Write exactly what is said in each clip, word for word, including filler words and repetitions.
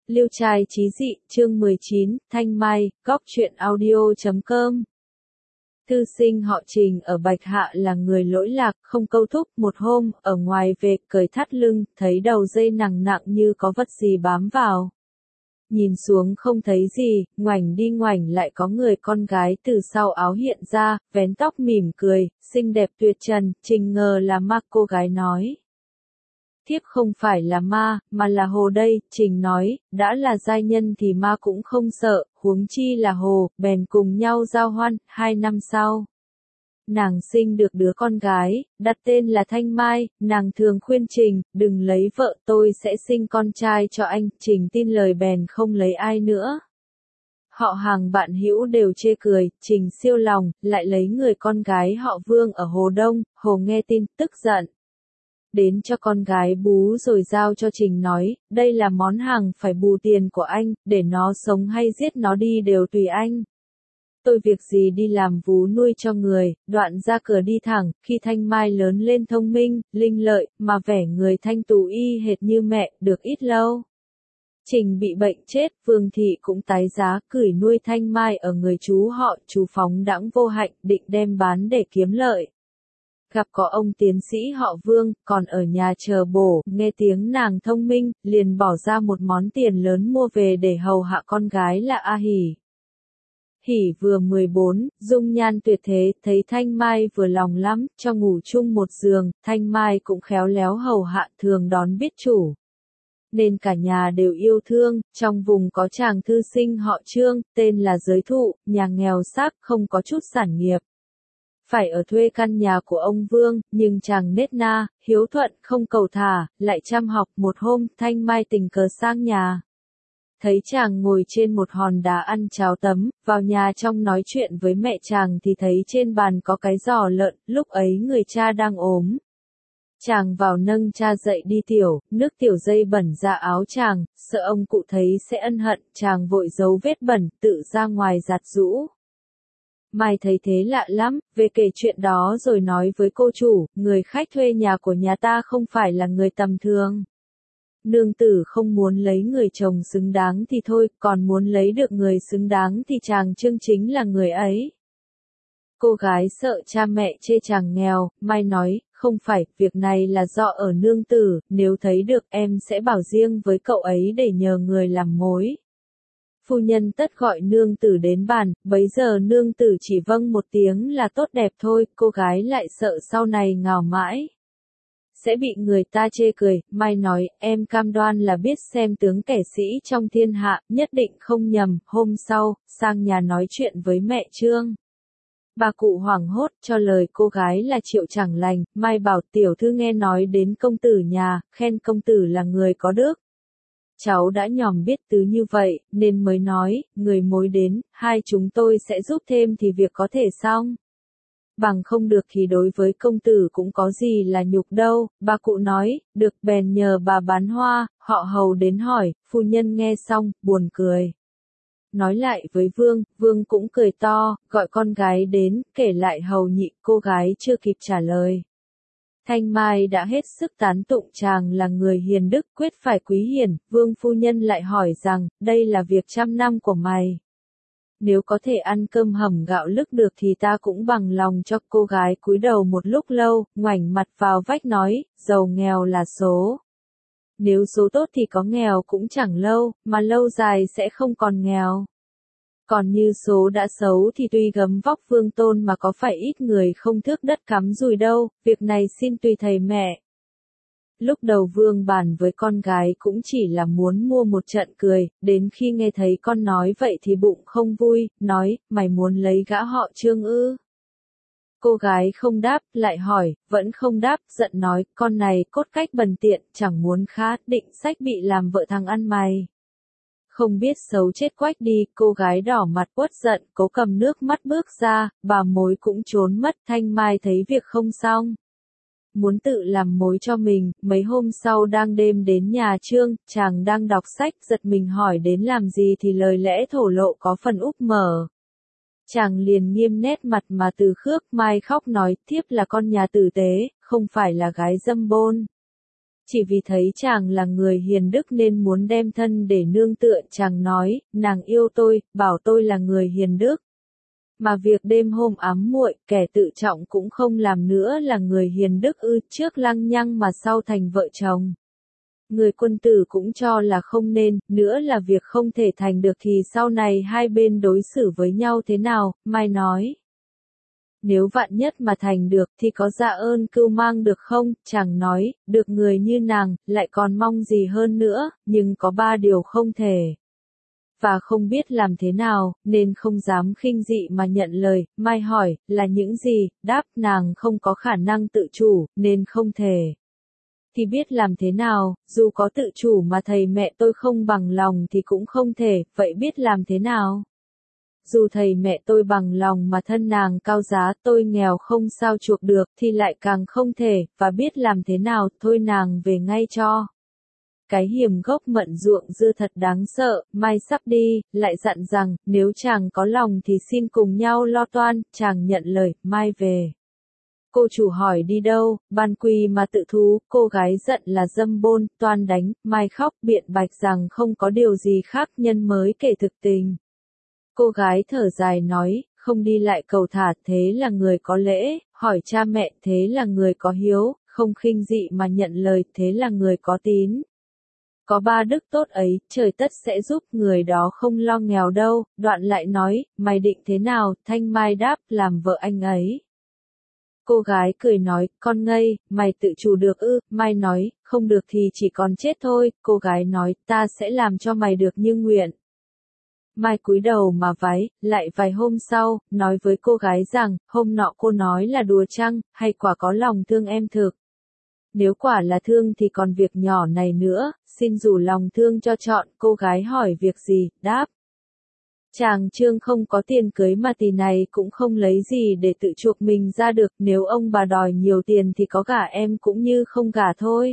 Liêu trai chí dị, chương mười chín, Thanh Mai, góc truyện audio chấm com. Thư sinh họ Trình ở Bạch Hạ là người lỗi lạc, không câu thúc. Một hôm, ở ngoài về, cởi thắt lưng, thấy đầu dây nặng nặng như có vật gì bám vào. Nhìn xuống không thấy gì, ngoảnh đi ngoảnh lại có người con gái từ sau áo hiện ra, vén tóc mỉm cười, xinh đẹp tuyệt trần. Trình ngờ là ma, cô gái nói. Thiếp không phải là ma, mà là hồ đây. Trình nói, đã là giai nhân thì ma cũng không sợ, huống chi là hồ. Bèn cùng nhau giao hoan. Hai năm sau, nàng sinh được đứa con gái, đặt tên là Thanh Mai. Nàng thường khuyên Trình, đừng lấy vợ, tôi sẽ sinh con trai cho anh. Trình tin lời bèn không lấy ai nữa. Họ hàng bạn hữu đều chê cười. Trình siêu lòng, lại lấy người con gái họ Vương ở Hồ Đông. Hồ nghe tin, tức giận. Đến cho con gái bú rồi giao cho Trình nói, đây là món hàng phải bù tiền của anh, để nó sống hay giết nó đi đều tùy anh. Tôi việc gì đi làm vú nuôi cho người. Đoạn ra cửa đi thẳng. Khi Thanh Mai lớn lên thông minh, linh lợi, mà vẻ người thanh tú y hệt như mẹ. Được ít lâu, Trình bị bệnh chết. Vương thị cũng tái giá, gửi nuôi Thanh Mai ở người chú họ. Chú phóng đãng vô hạnh, định đem bán để kiếm lợi. Gặp có ông tiến sĩ họ Vương, còn ở nhà chờ bổ, nghe tiếng nàng thông minh, liền bỏ ra một món tiền lớn mua về để hầu hạ con gái là A Hỷ. Hỷ vừa mười bốn, dung nhan tuyệt thế, thấy Thanh Mai vừa lòng lắm, cho ngủ chung một giường. Thanh Mai cũng khéo léo hầu hạ, thường đón biết chủ, nên cả nhà đều yêu thương. Trong vùng có chàng thư sinh họ Trương, tên là Giới Thụ, nhà nghèo xác, không có chút sản nghiệp. Phải ở thuê căn nhà của ông Vương, nhưng chàng nết na, hiếu thuận, không cầu thả, lại chăm học. Một hôm, Thanh Mai tình cờ sang nhà. Thấy chàng ngồi trên một hòn đá ăn cháo tấm, vào nhà trong nói chuyện với mẹ chàng thì thấy trên bàn có cái giò lợn, lúc ấy người cha đang ốm. Chàng vào nâng cha dậy đi tiểu, nước tiểu dây bẩn ra áo chàng, sợ ông cụ thấy sẽ ân hận, chàng vội giấu vết bẩn, tự ra ngoài giặt giũ. Mai thấy thế lạ lắm, về kể chuyện đó rồi nói với cô chủ, người khách thuê nhà của nhà ta không phải là người tầm thường. Nương tử không muốn lấy người chồng xứng đáng thì thôi, còn muốn lấy được người xứng đáng thì chàng Trương chính là người ấy. Cô gái sợ cha mẹ chê chàng nghèo. Mai nói, không phải, việc này là do ở nương tử, nếu thấy được em sẽ bảo riêng với cậu ấy để nhờ người làm mối. Phu nhân tất gọi nương tử đến bàn, bấy giờ nương tử chỉ vâng một tiếng là tốt đẹp thôi. Cô gái lại sợ sau này ngào mãi sẽ bị người ta chê cười. Mai nói, em cam đoan là biết xem tướng kẻ sĩ trong thiên hạ, nhất định không nhầm. Hôm sau, sang nhà nói chuyện với mẹ Trương. Bà cụ hoảng hốt, cho lời cô gái là Triệu Chẳng Lành. Mai bảo tiểu thư nghe nói đến công tử nhà, khen công tử là người có đức. Cháu đã nhòm biết tứ như vậy, nên mới nói, người mối đến, hai chúng tôi sẽ giúp thêm thì việc có thể xong. Bằng không được thì đối với công tử cũng có gì là nhục đâu. Bà cụ nói, được, bèn nhờ bà bán hoa, họ hầu đến hỏi. Phu nhân nghe xong, buồn cười. Nói lại với Vương, Vương cũng cười to, gọi con gái đến, kể lại hầu nhị. Cô gái chưa kịp trả lời, Thanh Mai đã hết sức tán tụng chàng là người hiền đức, quyết phải quý hiển. Vương phu nhân lại hỏi rằng, đây là việc trăm năm của mày. Nếu có thể ăn cơm hầm gạo lứt được thì ta cũng bằng lòng cho. Cô gái cúi đầu một lúc lâu, ngoảnh mặt vào vách nói, giàu nghèo là số. Nếu số tốt thì có nghèo cũng chẳng lâu, mà lâu dài sẽ không còn nghèo. Còn như số đã xấu thì tuy gấm vóc vương tôn mà có phải ít người không thước đất cắm dùi đâu, việc này xin tùy thầy mẹ. Lúc đầu Vương bàn với con gái cũng chỉ là muốn mua một trận cười, đến khi nghe thấy con nói vậy thì bụng không vui, nói, mày muốn lấy gã họ Trương ư? Cô gái không đáp, lại hỏi, vẫn không đáp, giận nói, con này cốt cách bần tiện, chẳng muốn khá, định sách bị làm vợ thằng ăn mày. Không biết xấu chết quách đi. Cô gái đỏ mặt uất giận, cố cầm nước mắt bước ra, bà mối cũng trốn mất. Thanh Mai thấy việc không xong, muốn tự làm mối cho mình. Mấy hôm sau đang đêm đến nhà Trương, chàng đang đọc sách, giật mình hỏi đến làm gì thì lời lẽ thổ lộ có phần úp mở. Chàng liền nghiêm nét mặt mà từ khước. Mai khóc nói, thiếp là con nhà tử tế, không phải là gái dâm bôn. Chỉ vì thấy chàng là người hiền đức nên muốn đem thân để nương tựa, chàng nói, nàng yêu tôi, bảo tôi là người hiền đức. Mà việc đêm hôm ám muội, kẻ tự trọng cũng không làm nữa là người hiền đức ư, trước lăng nhăng mà sau thành vợ chồng. Người quân tử cũng cho là không nên, nữa là việc không thể thành được thì sau này hai bên đối xử với nhau thế nào, Mai nói. Nếu vạn nhất mà thành được thì có dạ ơn cưu mang được không, chàng nói, được người như nàng, lại còn mong gì hơn nữa, nhưng có ba điều không thể. Và không biết làm thế nào, nên không dám khinh dị mà nhận lời, Mai hỏi, là những gì, đáp nàng không có khả năng tự chủ, nên không thể. Thì biết làm thế nào, dù có tự chủ mà thầy mẹ tôi không bằng lòng thì cũng không thể, vậy biết làm thế nào? Dù thầy mẹ tôi bằng lòng mà thân nàng cao giá tôi nghèo không sao chuộc được thì lại càng không thể, và biết làm thế nào, thôi nàng về ngay cho. Cái hiểm gốc mận ruộng dưa thật đáng sợ, Mai sắp đi, lại dặn rằng, nếu chàng có lòng thì xin cùng nhau lo toan, chàng nhận lời, Mai về. Cô chủ hỏi đi đâu, ban quỳ mà tự thú, cô gái giận là dâm bôn, toan đánh, Mai khóc biện bạch rằng không có điều gì khác nhân mới kể thực tình. Cô gái thở dài nói, không đi lại cầu thả, thế là người có lễ, hỏi cha mẹ, thế là người có hiếu, không khinh dị mà nhận lời, thế là người có tín. Có ba đức tốt ấy, trời tất sẽ giúp người đó không lo nghèo đâu, đoạn lại nói, mày định thế nào, Thanh Mai đáp, làm vợ anh ấy. Cô gái cười nói, con ngây, mày tự chủ được ư, Mai nói, không được thì chỉ còn chết thôi, cô gái nói, ta sẽ làm cho mày được như nguyện. Mai cúi đầu mà vái, lại vài hôm sau, nói với cô gái rằng, hôm nọ cô nói là đùa chăng, hay quả có lòng thương em thực. Nếu quả là thương thì còn việc nhỏ này nữa, xin rủ lòng thương cho chọn, cô gái hỏi việc gì, đáp. Chàng Trương không có tiền cưới mà tỷ này cũng không lấy gì để tự chuộc mình ra được, nếu ông bà đòi nhiều tiền thì có gả em cũng như không gả thôi.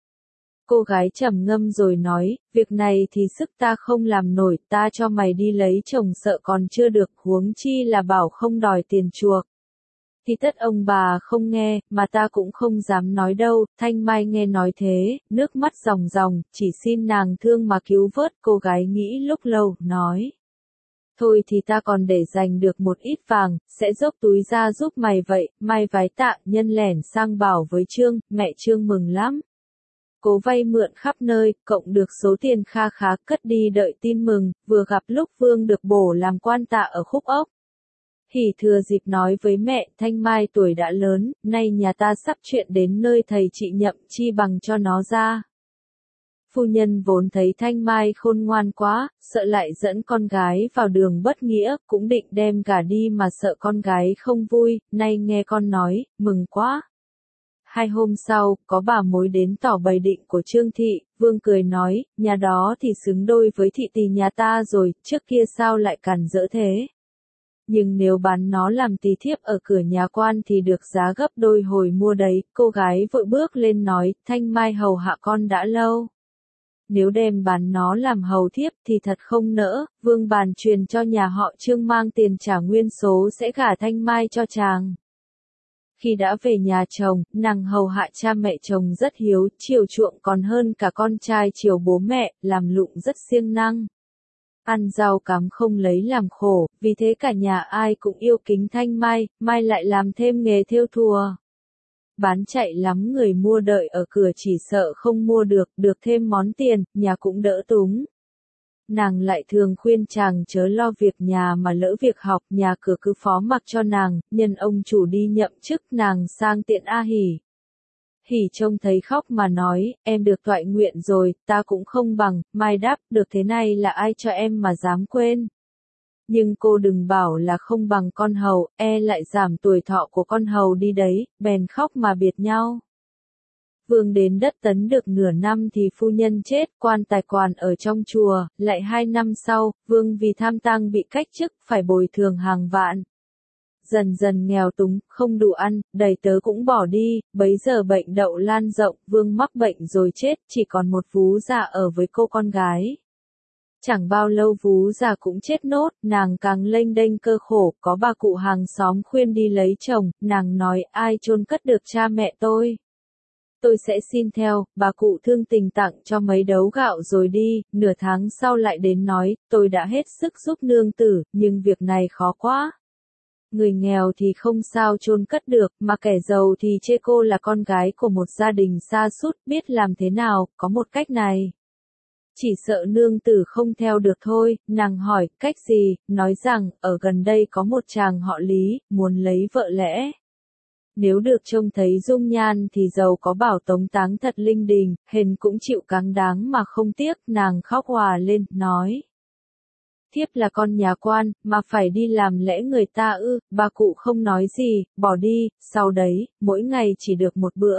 Cô gái trầm ngâm rồi nói, việc này thì sức ta không làm nổi, ta cho mày đi lấy chồng sợ còn chưa được, huống chi là bảo không đòi tiền chuộc. Thì tất ông bà không nghe, mà ta cũng không dám nói đâu, Thanh Mai nghe nói thế, nước mắt ròng ròng, chỉ xin nàng thương mà cứu vớt, cô gái nghĩ lúc lâu, nói. Thôi thì ta còn để dành được một ít vàng, sẽ dốc túi ra giúp mày vậy, Mai vái tạ, nhân lẻn sang bảo với Trương, mẹ Trương mừng lắm. Cố vay mượn khắp nơi, cộng được số tiền kha khá, cất đi đợi tin mừng, vừa gặp lúc Vương được bổ làm quan tạ ở Khúc Ốc. Hỉ thừa dịp nói với mẹ, Thanh Mai tuổi đã lớn, nay nhà ta sắp chuyện đến nơi thầy chị nhậm chi bằng cho nó ra. Phu nhân vốn thấy Thanh Mai khôn ngoan quá, sợ lại dẫn con gái vào đường bất nghĩa, cũng định đem gả đi mà sợ con gái không vui, nay nghe con nói, mừng quá. Hai hôm sau, có bà mối đến tỏ bày định của Trương Thị, Vương cười nói, nhà đó thì xứng đôi với thị tỳ nhà ta rồi, trước kia sao lại cản rỡ thế. Nhưng nếu bán nó làm tỳ thiếp ở cửa nhà quan thì được giá gấp đôi hồi mua đấy, cô gái vội bước lên nói, Thanh Mai hầu hạ con đã lâu. Nếu đem bán nó làm hầu thiếp thì thật không nỡ, Vương bàn truyền cho nhà họ Trương mang tiền trả nguyên số sẽ gả Thanh Mai cho chàng. Khi đã về nhà chồng, nàng hầu hạ cha mẹ chồng rất hiếu, chiều chuộng còn hơn cả con trai chiều bố mẹ, làm lụng rất siêng năng. Ăn rau cám không lấy làm khổ, vì thế cả nhà ai cũng yêu kính Thanh Mai, Mai lại làm thêm nghề thêu thùa. Bán chạy lắm người mua đợi ở cửa chỉ sợ không mua được, được thêm món tiền, nhà cũng đỡ túng. Nàng lại thường khuyên chàng chớ lo việc nhà mà lỡ việc học, nhà cửa cứ phó mặc cho nàng, nhân ông chủ đi nhậm chức nàng sang tiện A Hỉ. Hỉ trông thấy khóc mà nói, em được toại nguyện rồi, ta cũng không bằng, Mai đáp, được thế này là ai cho em mà dám quên. Nhưng cô đừng bảo là không bằng con hầu, e lại giảm tuổi thọ của con hầu đi đấy, bèn khóc mà biệt nhau. Vương đến đất Tấn được nửa năm thì phu nhân chết, quan tài quản ở trong chùa, lại hai năm sau, Vương vì tham tang bị cách chức, phải bồi thường hàng vạn. Dần dần nghèo túng, không đủ ăn, đầy tớ cũng bỏ đi, bấy giờ bệnh đậu lan rộng, Vương mắc bệnh rồi chết, chỉ còn một vú già ở với cô con gái. Chẳng bao lâu vú già cũng chết nốt, nàng càng lênh đênh cơ khổ, có bà cụ hàng xóm khuyên đi lấy chồng, nàng nói ai chôn cất được cha mẹ tôi. Tôi sẽ xin theo, bà cụ thương tình tặng cho mấy đấu gạo rồi đi, nửa tháng sau lại đến nói, tôi đã hết sức giúp nương tử, nhưng việc này khó quá. Người nghèo thì không sao chôn cất được, mà kẻ giàu thì chê cô là con gái của một gia đình xa sút, biết làm thế nào, có một cách này. Chỉ sợ nương tử không theo được thôi, nàng hỏi, cách gì, nói rằng, ở gần đây có một chàng họ Lý, muốn lấy vợ lẽ. Nếu được trông thấy dung nhan thì giàu có bảo tống táng thật linh đình, hền cũng chịu cáng đáng mà không tiếc, nàng khóc òa lên, nói. Thiếp là con nhà quan, mà phải đi làm lễ người ta ư, bà cụ không nói gì, bỏ đi, sau đấy, mỗi ngày chỉ được một bữa.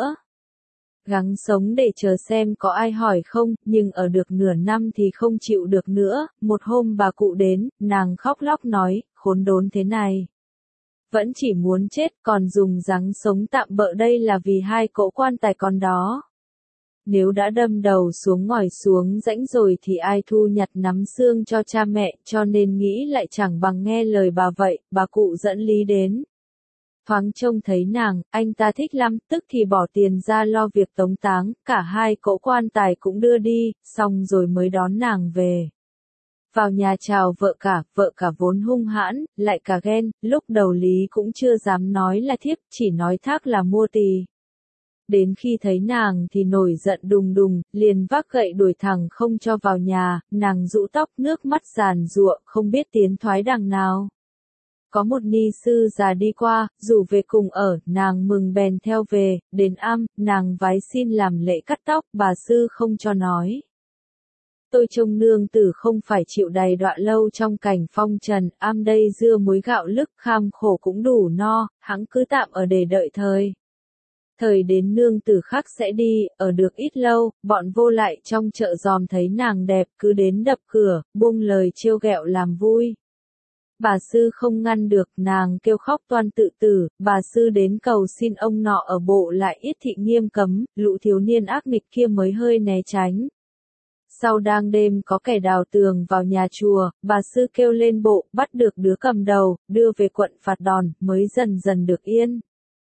Gắng sống để chờ xem có ai hỏi không, nhưng ở được nửa năm thì không chịu được nữa, một hôm bà cụ đến, nàng khóc lóc nói, khốn đốn thế này. Vẫn chỉ muốn chết, còn dùng gắng sống tạm bợ đây là vì hai cỗ quan tài con đó. Nếu đã đâm đầu xuống ngòi xuống rãnh rồi thì ai thu nhặt nắm xương cho cha mẹ, cho nên nghĩ lại chẳng bằng nghe lời bà vậy, bà cụ dẫn Lý đến. Thoáng trông thấy nàng, anh ta thích lắm, tức thì bỏ tiền ra lo việc tống táng, cả hai cỗ quan tài cũng đưa đi, xong rồi mới đón nàng về. Vào nhà chào vợ cả, vợ cả vốn hung hãn, lại cả ghen, lúc đầu Lý cũng chưa dám nói là thiếp, chỉ nói thác là mua tỳ. Đến khi thấy nàng thì nổi giận đùng đùng, liền vác gậy đuổi thẳng không cho vào nhà, nàng rũ tóc nước mắt giàn giụa, không biết tiến thoái đằng nào. Có một ni sư già đi qua, rủ về cùng ở, nàng mừng bèn theo về, đến am, nàng vái xin làm lễ cắt tóc, bà sư không cho nói. Tôi trông nương tử không phải chịu đầy đọa lâu trong cảnh phong trần, am đây dưa muối gạo lứt kham khổ cũng đủ no, hẵng cứ tạm ở để đợi thời. Thời đến nương tử khác sẽ đi, ở được ít lâu, bọn vô lại trong chợ dòm thấy nàng đẹp cứ đến đập cửa, buông lời trêu ghẹo làm vui. Bà sư không ngăn được, nàng kêu khóc toan tự tử, bà sư đến cầu xin ông nọ ở bộ lại ít thị nghiêm cấm, lũ thiếu niên ác nghịch kia mới hơi né tránh. Sau đang đêm có kẻ đào tường vào nhà chùa, bà sư kêu lên bộ, bắt được đứa cầm đầu, đưa về quận phạt đòn, mới dần dần được yên.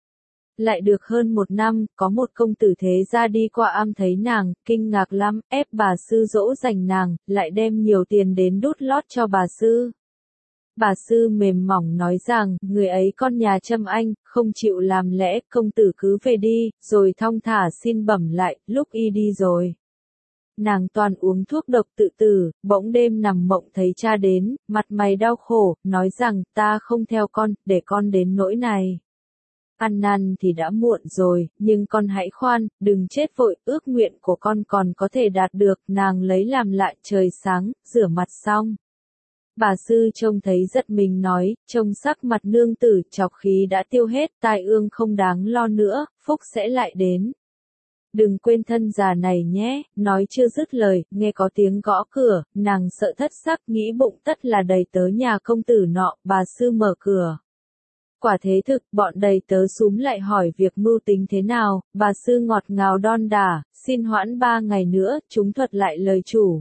Lại được hơn một năm, có một công tử thế gia đi qua am thấy nàng, kinh ngạc lắm, ép bà sư dỗ dành nàng, lại đem nhiều tiền đến đút lót cho bà sư. Bà sư mềm mỏng nói rằng, người ấy con nhà Trâm Anh, không chịu làm lẽ, công tử cứ về đi, rồi thong thả xin bẩm lại, lúc y đi rồi. Nàng toàn uống thuốc độc tự tử, bỗng đêm nằm mộng thấy cha đến, mặt mày đau khổ, nói rằng, ta không theo con, để con đến nỗi này. Ăn năn thì đã muộn rồi, nhưng con hãy khoan, đừng chết vội, ước nguyện của con còn có thể đạt được, nàng lấy làm lại trời sáng, rửa mặt xong. Bà sư trông thấy giật mình nói, trông sắc mặt nương tử, chọc khí đã tiêu hết, tai ương không đáng lo nữa, phúc sẽ lại đến. Đừng quên thân già này nhé, nói chưa dứt lời, nghe có tiếng gõ cửa, nàng sợ thất sắc, nghĩ bụng tất là đầy tớ nhà công tử nọ, bà sư mở cửa. Quả thế thực, bọn đầy tớ súm lại hỏi việc mưu tính thế nào, bà sư ngọt ngào đon đả, xin hoãn ba ngày nữa, chúng thuật lại lời chủ.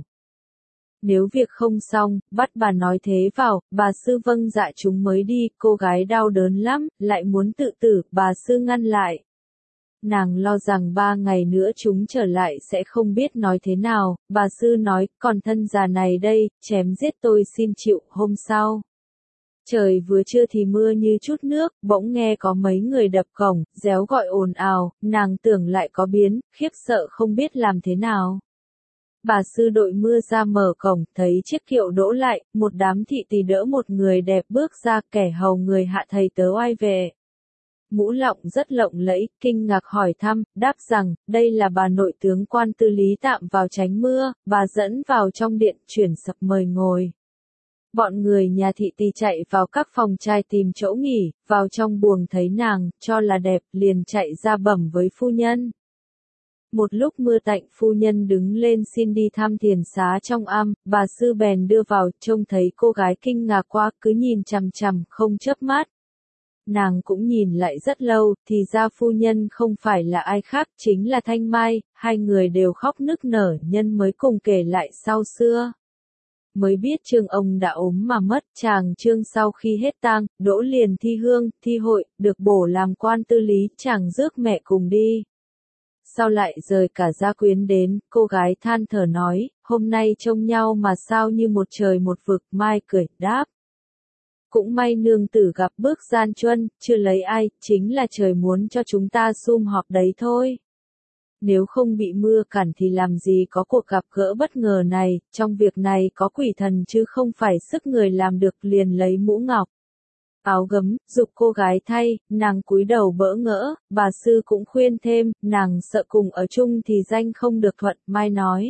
Nếu việc không xong, bắt bà nói thế vào, bà sư vâng dạ chúng mới đi, cô gái đau đớn lắm, lại muốn tự tử, bà sư ngăn lại. Nàng lo rằng ba ngày nữa chúng trở lại sẽ không biết nói thế nào, bà sư nói, còn thân già này đây, chém giết tôi xin chịu, hôm sau. Trời vừa trưa thì mưa như chút nước, bỗng nghe có mấy người đập cổng, réo gọi ồn ào, nàng tưởng lại có biến, khiếp sợ không biết làm thế nào. Bà sư đội mưa ra mở cổng, thấy chiếc kiệu đỗ lại, một đám thị tỳ đỡ một người đẹp bước ra, kẻ hầu người hạ thầy tớ oai về. Mũ lọng rất lộng lẫy, kinh ngạc hỏi thăm, đáp rằng, đây là bà nội tướng quan tư Lý tạm vào tránh mưa, bà dẫn vào trong điện, chuyển sập mời ngồi. Bọn người nhà thị tỳ chạy vào các phòng trai tìm chỗ nghỉ, vào trong buồng thấy nàng, cho là đẹp, liền chạy ra bẩm với phu nhân. Một lúc mưa tạnh, phu nhân đứng lên xin đi thăm thiền xá trong am, bà sư bèn đưa vào, trông thấy cô gái kinh ngạc quá, cứ nhìn chằm chằm, không chớp mắt. Nàng cũng nhìn lại rất lâu, thì ra phu nhân không phải là ai khác, chính là Thanh Mai, hai người đều khóc nức nở, nhân mới cùng kể lại sau xưa. Mới biết Trương ông đã ốm mà mất, chàng Trương sau khi hết tang, đỗ liền thi hương, thi hội, được bổ làm quan tư lý, chàng rước mẹ cùng đi. sao lại rời cả gia quyến đến, cô gái than thở nói, hôm nay trông nhau mà sao như một trời một vực, Mai cười, đáp. Cũng may nương tử gặp bước gian truân, chưa lấy ai, chính là trời muốn cho chúng ta sum họp đấy thôi. Nếu không bị mưa cản thì làm gì có cuộc gặp gỡ bất ngờ này, trong việc này có quỷ thần chứ không phải sức người làm được, liền lấy mũ ngọc. Áo gấm, giục cô gái thay, nàng cúi đầu bỡ ngỡ, bà sư cũng khuyên thêm, nàng sợ cùng ở chung thì danh không được thuận, Mai nói.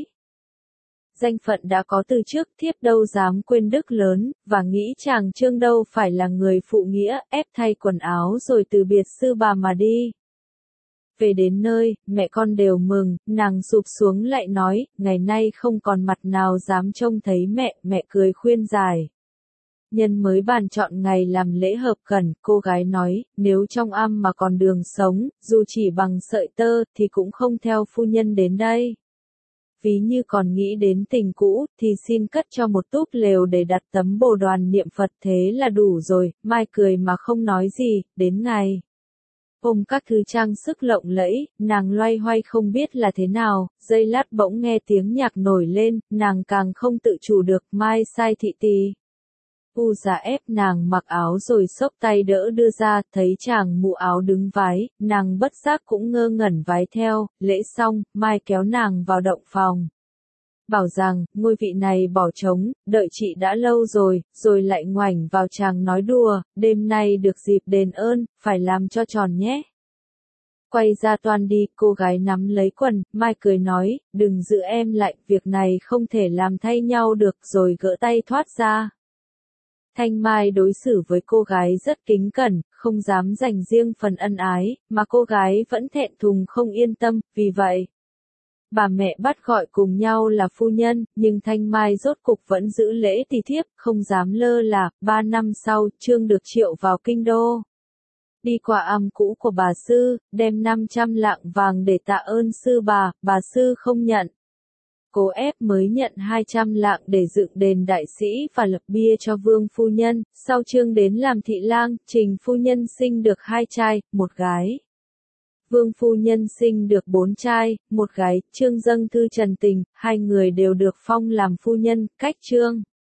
Danh phận đã có từ trước, thiếp đâu dám quên đức lớn, và nghĩ chàng Trương đâu phải là người phụ nghĩa, ép thay quần áo rồi từ biệt sư bà mà đi. Về đến nơi, mẹ con đều mừng, nàng sụp xuống lại nói, ngày nay không còn mặt nào dám trông thấy mẹ, mẹ cười khuyên giải. Nhân mới bàn chọn ngày làm lễ hợp khẩn, cô gái nói, nếu trong am mà còn đường sống, dù chỉ bằng sợi tơ, thì cũng không theo phu nhân đến đây. Ví như còn nghĩ đến tình cũ, thì xin cất cho một túp lều để đặt tấm bồ đoàn niệm Phật, thế là đủ rồi. Mai cười mà không nói gì, đến ngày. Ôm các thứ trang sức lộng lẫy, nàng loay hoay không biết là thế nào, giây lát bỗng nghe tiếng nhạc nổi lên, nàng càng không tự chủ được, Mai sai thị tỳ. U già ép nàng mặc áo rồi xốc tay đỡ đưa ra, thấy chàng mụ áo đứng vái, nàng bất giác cũng ngơ ngẩn vái theo, lễ xong, Mai kéo nàng vào động phòng. Bảo rằng, ngôi vị này bỏ trống, đợi chị đã lâu rồi, rồi lại ngoảnh vào chàng nói đùa, đêm nay được dịp đền ơn, phải làm cho tròn nhé. Quay ra toan đi, cô gái nắm lấy quần, Mai cười nói, đừng giữ em lại, việc này không thể làm thay nhau được, rồi gỡ tay thoát ra. Thanh Mai đối xử với cô gái rất kính cẩn, không dám dành riêng phần ân ái, mà cô gái vẫn thẹn thùng không yên tâm, vì vậy. Bà mẹ bắt gọi cùng nhau là phu nhân, nhưng Thanh Mai rốt cục vẫn giữ lễ tỳ thiếp, không dám lơ là. Ba năm sau, Trương được triệu vào kinh đô. Đi qua am cũ của bà sư, đem năm trăm lạng vàng để tạ ơn sư bà, bà sư không nhận. Cố ép mới nhận hai trăm lạng để dựng đền đại sĩ và lập bia cho vương phu nhân. Sau Trương đến làm thị lang, Trình phu nhân sinh được hai trai, một gái. Vương phu nhân sinh được bốn trai, một gái, Trương dâng thư trần tình, hai người đều được phong làm phu nhân, cách Trương.